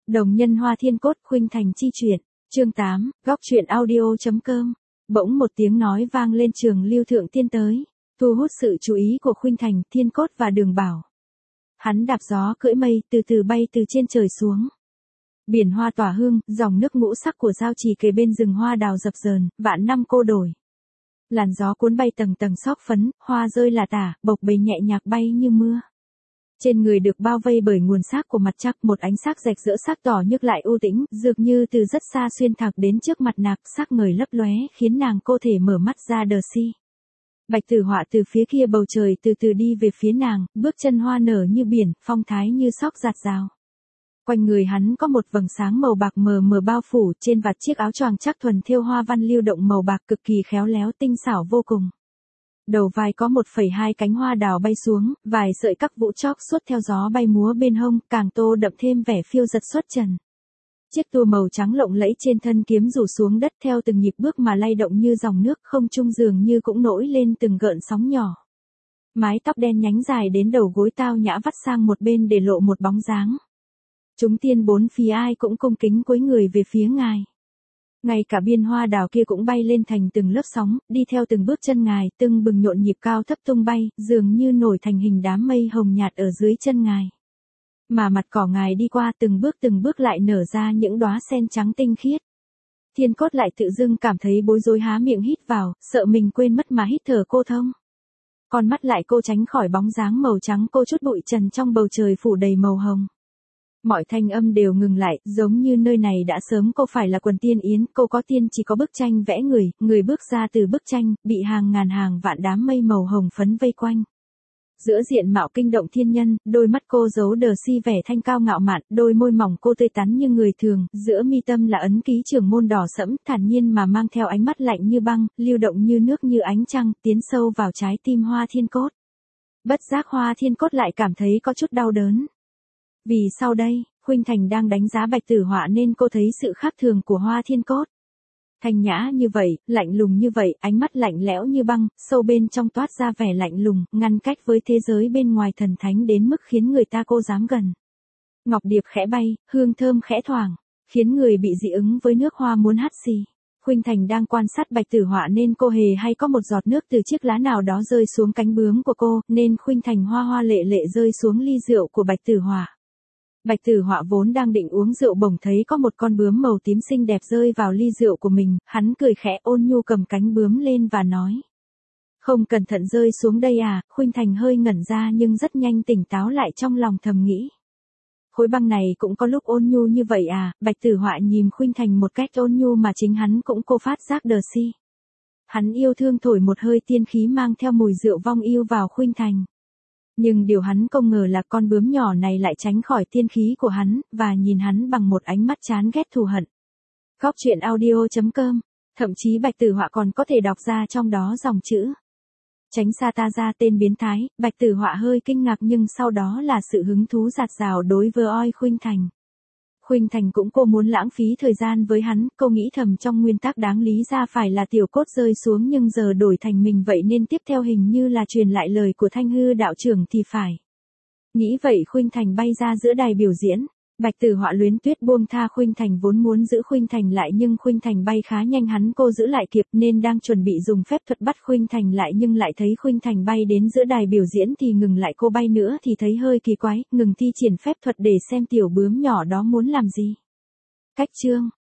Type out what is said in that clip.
Đồng nhân hoa thiên cốt khuynh thành chi truyện, chương 8, góc truyện audio.com. Bỗng một tiếng nói vang lên trường Lưu Thượng Tiên tới, thu hút sự chú ý của khuynh thành, thiên cốt và đường bảo. Hắn đạp gió cưỡi mây từ từ bay từ trên trời xuống. Biển hoa tỏa hương, dòng nước ngũ sắc của giao trì kề bên rừng hoa đào dập dờn, vạn năm cô đổi. Làn gió cuốn bay tầng tầng xóc phấn, hoa rơi là tả, bộc bềnh nhẹ nhạc bay như mưa. Trên người được bao vây bởi nguồn sắc của mặt trăng, một ánh sắc rạch rỡ sắc tỏ nhức lại u tĩnh, dường như từ rất xa xuyên thẳng đến trước mặt nàng, sắc ngời lấp lóe, khiến nàng cô thể mở mắt ra đờ si. Bạch Tử Họa từ phía kia bầu trời từ từ đi về phía nàng, bước chân hoa nở như biển, phong thái như sóc giạt rào. Quanh người hắn có một vầng sáng màu bạc mờ mờ bao phủ, trên vạt chiếc áo choàng chắc thuần thêu hoa văn lưu động màu bạc cực kỳ khéo léo tinh xảo vô cùng. Đầu vai có 1,2 cánh hoa đào bay xuống, vài sợi các vũ chóp suốt theo gió bay múa bên hông, càng tô đậm thêm vẻ phiêu dật xuất trần. Chiếc tua màu trắng lộng lẫy trên thân kiếm rủ xuống đất theo từng nhịp bước mà lay động như dòng nước, không trung dường như cũng nổi lên từng gợn sóng nhỏ. Mái tóc đen nhánh dài đến đầu gối tao nhã vắt sang một bên để lộ một bóng dáng. Chúng tiên bốn phía ai cũng cung kính cúi người về phía ngài. Ngay cả biên hoa đào kia cũng bay lên thành từng lớp sóng, đi theo từng bước chân ngài, tưng bừng nhộn nhịp cao thấp tung bay, dường như nổi thành hình đám mây hồng nhạt ở dưới chân ngài. Mà mặt cỏ ngài đi qua từng bước lại nở ra những đóa sen trắng tinh khiết. Thiên Cốt lại tự dưng cảm thấy bối rối há miệng hít vào, sợ mình quên mất mà hít thở cô thông. Con mắt lại cô tránh khỏi bóng dáng màu trắng cô chút bụi trần trong bầu trời phủ đầy màu hồng. Mọi thanh âm đều ngừng lại, giống như nơi này đã sớm cô phải là quần tiên yến, cô có tiên chỉ có bức tranh vẽ người bước ra từ bức tranh, bị hàng ngàn hàng vạn đám mây màu hồng phấn vây quanh. Giữa diện mạo kinh động thiên nhân, đôi mắt cô giấu đờ si vẻ thanh cao ngạo mạn, đôi môi mỏng cô tươi tắn như người thường, giữa mi tâm là ấn ký trưởng môn đỏ sẫm, thản nhiên mà mang theo ánh mắt lạnh như băng, lưu động như nước như ánh trăng, tiến sâu vào trái tim Hoa Thiên Cốt. Bất giác Hoa Thiên Cốt lại cảm thấy có chút đau đớn. Vì sau đây, khuynh thành đang đánh giá Bạch Tử Họa nên cô thấy sự khác thường của Hoa Thiên Cốt. Thanh nhã như vậy, lạnh lùng như vậy, ánh mắt lạnh lẽo như băng, sâu bên trong toát ra vẻ lạnh lùng, ngăn cách với thế giới bên ngoài thần thánh đến mức khiến người ta cô dám gần. Ngọc điệp khẽ bay, hương thơm khẽ thoảng, khiến người bị dị ứng với nước hoa muốn hắt xì. Khuynh thành đang quan sát Bạch Tử Họa nên cô hề hay có một giọt nước từ chiếc lá nào đó rơi xuống cánh bướm của cô, nên khuynh thành hoa hoa lệ lệ rơi xuống ly rượu của Bạch Tử Họa. Bạch Tử Họa vốn đang định uống rượu bỗng thấy có một con bướm màu tím xinh đẹp rơi vào ly rượu của mình, hắn cười khẽ ôn nhu cầm cánh bướm lên và nói. Không cẩn thận rơi xuống đây à, khuynh thành hơi ngẩn ra nhưng rất nhanh tỉnh táo lại trong lòng thầm nghĩ. Khối băng này cũng có lúc ôn nhu như vậy à, Bạch Tử Họa nhìn khuynh thành một cách ôn nhu mà chính hắn cũng cô phát giác đờ si. Hắn yêu thương thổi một hơi tiên khí mang theo mùi rượu vong yêu vào khuynh thành. Nhưng điều hắn không ngờ là con bướm nhỏ này lại tránh khỏi tiên khí của hắn, và nhìn hắn bằng một ánh mắt chán ghét thù hận. Góc truyện audio.com, thậm chí Bạch Tử Họa còn có thể đọc ra trong đó dòng chữ. Tránh xa ta ra tên biến thái, Bạch Tử Họa hơi kinh ngạc nhưng sau đó là sự hứng thú dạt dào đối với oi khuynh thành. Khuynh thành cũng cô muốn lãng phí thời gian với hắn, cô nghĩ thầm trong nguyên tắc đáng lý ra phải là Tiểu Cốt rơi xuống nhưng giờ đổi thành mình vậy nên tiếp theo hình như là truyền lại lời của Thanh Hư đạo trưởng thì phải. Nghĩ vậy khuynh thành bay ra giữa đài biểu diễn. Bạch Tử Họa luyến tuyết buông tha khuynh thành vốn muốn giữ khuynh thành lại nhưng khuynh thành bay khá nhanh hắn cô giữ lại kịp nên đang chuẩn bị dùng phép thuật bắt khuynh thành lại nhưng lại thấy khuynh thành bay đến giữa đài biểu diễn thì ngừng lại cô bay nữa thì thấy hơi kỳ quái, ngừng thi triển phép thuật để xem tiểu bướm nhỏ đó muốn làm gì. Cách chương